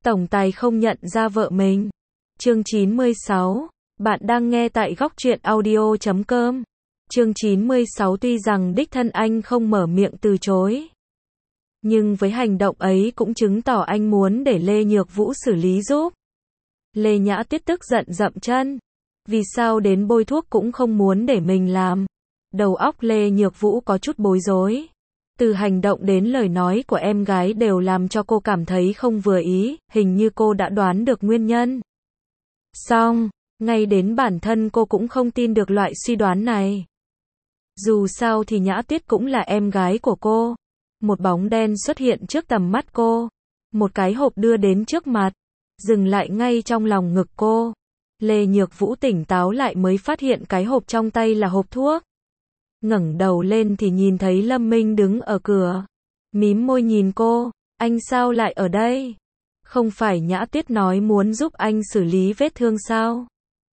tổng tài không nhận ra vợ mình. Chương 96. Bạn đang nghe tại góc truyện audio.com. Chương 96. Tuy rằng đích thân anh không mở miệng từ chối, nhưng với hành động ấy cũng chứng tỏ anh muốn để Lê Nhược Vũ xử lý giúp. Lê Nhã Tuyết tức giận dậm chân. Vì sao đến bôi thuốc cũng không muốn để mình làm? Đầu óc Lê Nhược Vũ có chút bối rối. Từ hành động đến lời nói của em gái đều làm cho cô cảm thấy không vừa ý, hình như cô đã đoán được nguyên nhân. Song, ngay đến bản thân cô cũng không tin được loại suy đoán này. Dù sao thì Nhã Tuyết cũng là em gái của cô. Một bóng đen xuất hiện trước tầm mắt cô. Một cái hộp đưa đến trước mặt, dừng lại ngay trong lòng ngực cô. Lê Nhược Vũ tỉnh táo lại mới phát hiện cái hộp trong tay là hộp thuốc. Ngẩng đầu lên thì nhìn thấy Lâm Minh đứng ở cửa. Mím môi nhìn cô, anh sao lại ở đây? Không phải Nhã Tuyết nói muốn giúp anh xử lý vết thương sao?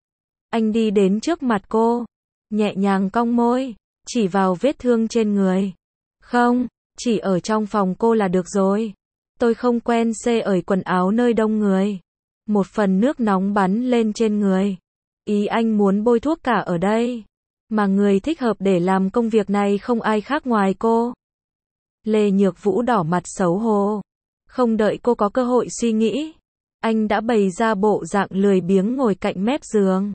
Anh đi đến trước mặt cô, nhẹ nhàng cong môi, chỉ vào vết thương trên người. Không, chỉ ở trong phòng cô là được rồi. Tôi không quen xê ởi quần áo nơi đông người. Một phần nước nóng bắn lên trên người. Ý anh muốn bôi thuốc cả ở đây. Mà người thích hợp để làm công việc này không ai khác ngoài cô. Lê Nhược Vũ đỏ mặt xấu hổ. Không đợi cô có cơ hội suy nghĩ, anh đã bày ra bộ dạng lười biếng ngồi cạnh mép giường.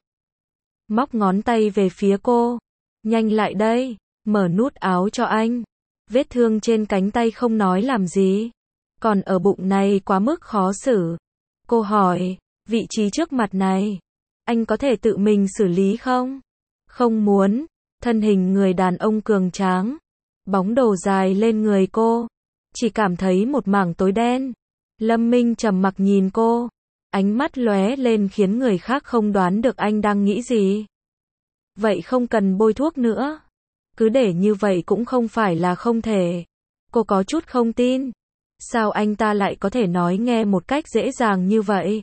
Móc ngón tay về phía cô. Nhanh lại đây, mở nút áo cho anh. Vết thương trên cánh tay không nói làm gì. Còn ở bụng này quá mức khó xử. Cô hỏi, vị trí trước mặt này, anh có thể tự mình xử lý không? Không muốn. Thân hình người đàn ông cường tráng, bóng đồ dài lên người cô, chỉ cảm thấy một mảng tối đen. Lâm Minh trầm mặc nhìn cô, ánh mắt lóe lên khiến người khác không đoán được anh đang nghĩ gì. Vậy không cần bôi thuốc nữa. Cứ để như vậy cũng không phải là không thể. Cô có chút không tin. Sao anh ta lại có thể nói nghe một cách dễ dàng như vậy?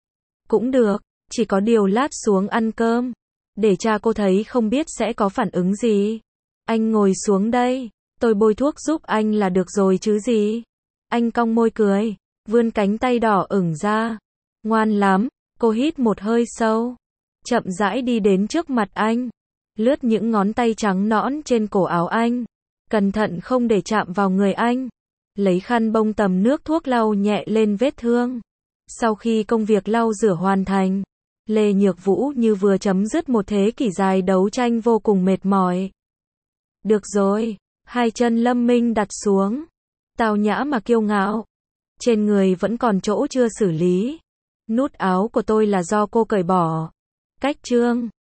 Cũng được, chỉ có điều lát xuống ăn cơm, để cha cô thấy không biết sẽ có phản ứng gì. Anh ngồi xuống đây, tôi bôi thuốc giúp anh là được rồi chứ gì. Anh cong môi cười, vươn cánh tay đỏ ửng ra. Ngoan lắm. Cô hít một hơi sâu, chậm rãi đi đến trước mặt anh, lướt những ngón tay trắng nõn trên cổ áo anh, cẩn thận không để chạm vào người anh. Lấy khăn bông tầm nước thuốc lau nhẹ lên vết thương. Sau khi công việc lau rửa hoàn thành, Lê Nhược Vũ như vừa chấm dứt một thế kỷ dài đấu tranh vô cùng mệt mỏi. Được rồi, hai chân Lâm Minh đặt xuống, tao nhã mà kiêu ngạo. Trên người vẫn còn chỗ chưa xử lý. Nút áo của tôi là do cô cởi bỏ. Cách chương